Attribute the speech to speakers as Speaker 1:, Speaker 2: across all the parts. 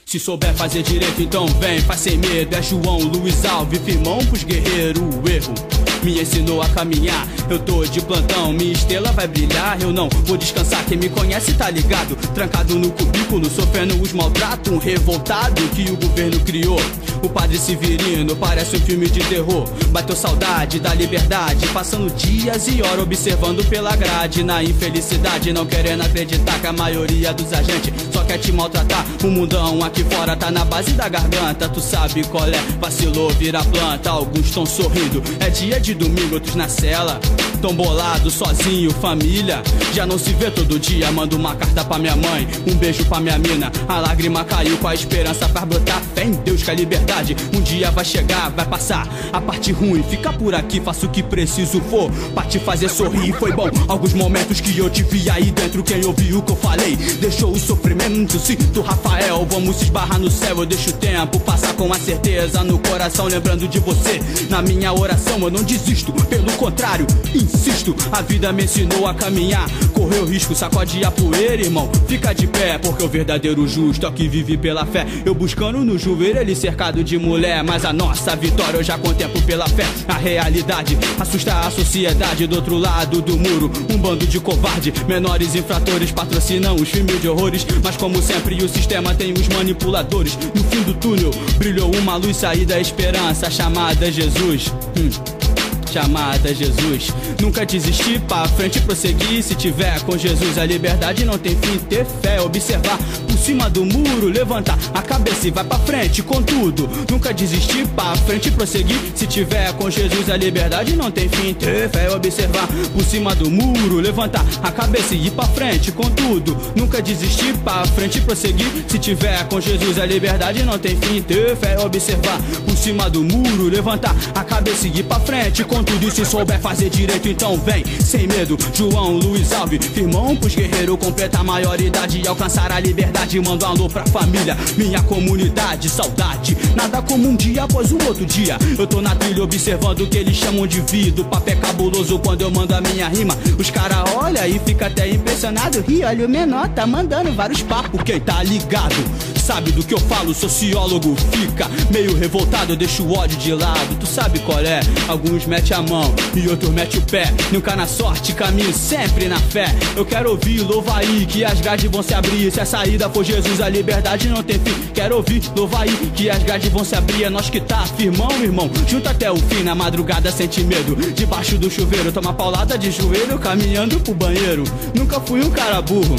Speaker 1: Se souber fazer direito, então vem, faz sem medo. É João Luiz Alves, firmão pros guerreiros. O erro me ensinou a caminhar. Eu tô de plantão, minha estrela vai brilhar. Eu não vou descansar, quem me conhece tá ligado. Trancado no cubículo, sofrendo os maltratos. Um revoltado que o governo criou. O padre Severino parece um filme de terror. Bateu saudade da liberdade, passando dias e horas observando pela grade. Na infelicidade, não querendo acreditar que a maioria dos agentes só quer te maltratar. O mundão aqui fora tá na base da garganta. Tu sabe qual é, vacilou, vira planta. Alguns tão sorrindo, é dia de domingo, outros na cela. Tão bolado, sozinho, família já não se vê todo dia. Mando uma carta pra minha mãe, um beijo pra minha mina. A lágrima caiu com a esperança pra brotar. Fé em Deus que a liberdade um dia vai chegar, vai passar. A parte ruim fica por aqui, faço o que preciso for pra te fazer sorrir. Foi bom alguns momentos que eu te vi aí dentro. Quem ouviu o que eu falei deixou o sofrimento. Sinto Rafael, vamos se esbarrar no céu. Eu deixo o tempo passar com a certeza no coração, lembrando de você. Na minha oração eu não desisto, pelo contrário, insisto. A vida me ensinou a caminhar, correu risco, sacode a poeira, irmão. Fica de pé, porque o verdadeiro justo é o que vive pela fé. Eu buscando no chuveiro, ele cercado de mulher. Mas a nossa vitória eu já contemplo pela fé. A realidade assusta a sociedade do outro lado do muro. Um bando de covarde, menores infratores patrocinam os filmes de horrores. Mas como sempre o sistema tem os manipuladores. No fim do túnel brilhou uma luz, saída, esperança, chamada Jesus. Chamada Jesus. Nunca desistir, pra frente prosseguir. Se tiver com Jesus a liberdade não tem fim. Ter fé, observar por cima do muro, levantar a cabeça e vai pra frente com tudo. Nunca desistir, pra frente prosseguir. Se tiver com Jesus a liberdade não tem fim. Ter fé, observar por cima do muro, levantar a cabeça e ir pra frente com tudo. Nunca desistir, pra frente prosseguir. Se tiver com Jesus a liberdade não tem fim. Ter fé, observar por cima do muro, levantar a cabeça e ir pra frente com tudo. E se souber fazer direito, então vem, sem medo. João Luiz Alves, firmão pros guerreiros. Completa a maioridade e alcançar a liberdade. Mando um alô pra família, minha comunidade. Saudade, nada como um dia após o outro dia. Eu tô na trilha observando o que eles chamam de vida. O papo é cabuloso quando eu mando a minha rima. Os cara olha e fica até impressionado. E olha o menor, tá mandando vários papos. Quem tá ligado sabe do que eu falo, sociólogo fica meio revoltado, eu deixo o ódio de lado. Tu sabe qual é, alguns metem a mão e outros metem o pé. Nunca na sorte, caminho sempre na fé. Eu quero ouvir, louva aí, que as grades vão se abrir. Se a saída for Jesus, a liberdade não tem fim. Quero ouvir, louva aí, que as grades vão se abrir. É nós que tá firmão, irmão, junto até o fim. Na madrugada sente medo, debaixo do chuveiro. Toma paulada de joelho, caminhando pro banheiro. Nunca fui um cara burro,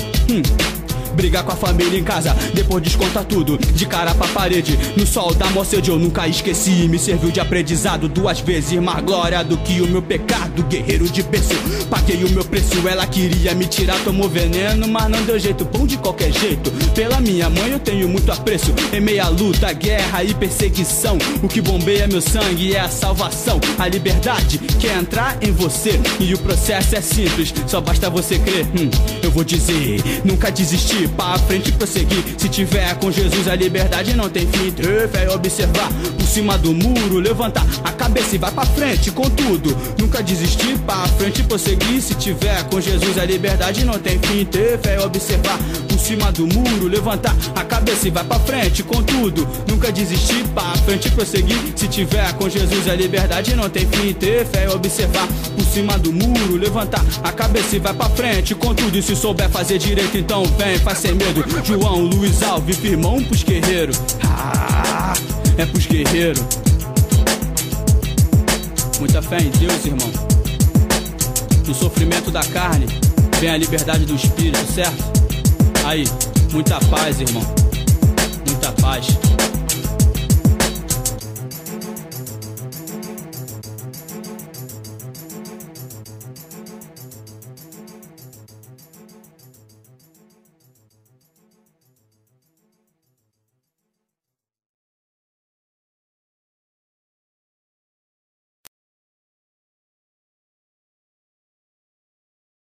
Speaker 1: brigar com a família em casa, depois desconta tudo, de cara pra parede. No sol da mocidade eu nunca esqueci. Me serviu de aprendizado 2 vezes mais glória do que o meu pecado. Guerreiro de berço, paguei o meu preço. Ela queria me tirar, tomou veneno, mas não deu jeito, bom de qualquer jeito. Pela minha mãe eu tenho muito apreço. Em meia luta, guerra e perseguição, o que bombeia meu sangue é a salvação. A liberdade quer entrar em você e o processo é simples, só basta você crer. Eu vou dizer, nunca desistir, pra frente prosseguir. Se tiver com Jesus a liberdade não tem fim. Ter fé, observar por cima do muro, levantar a cabeça e vai pra frente com tudo. Nunca desistir, pra frente prosseguir. Se tiver com Jesus a liberdade não tem fim. Ter fé, observar por cima do muro, levantar a cabeça e vai pra frente com tudo. Nunca desistir, pra frente prosseguir. Se tiver com Jesus a liberdade não tem fim. Ter fé, observar por cima do muro, levantar a cabeça e vai pra frente com tudo. E se souber fazer direito, então vem, faz sem medo. João Luiz Alves, firmão pros guerreiros. É pros guerreiros. Muita fé em Deus, irmão. No sofrimento da carne vem a liberdade do espírito, certo? Aí, muita paz, irmão. Muita paz.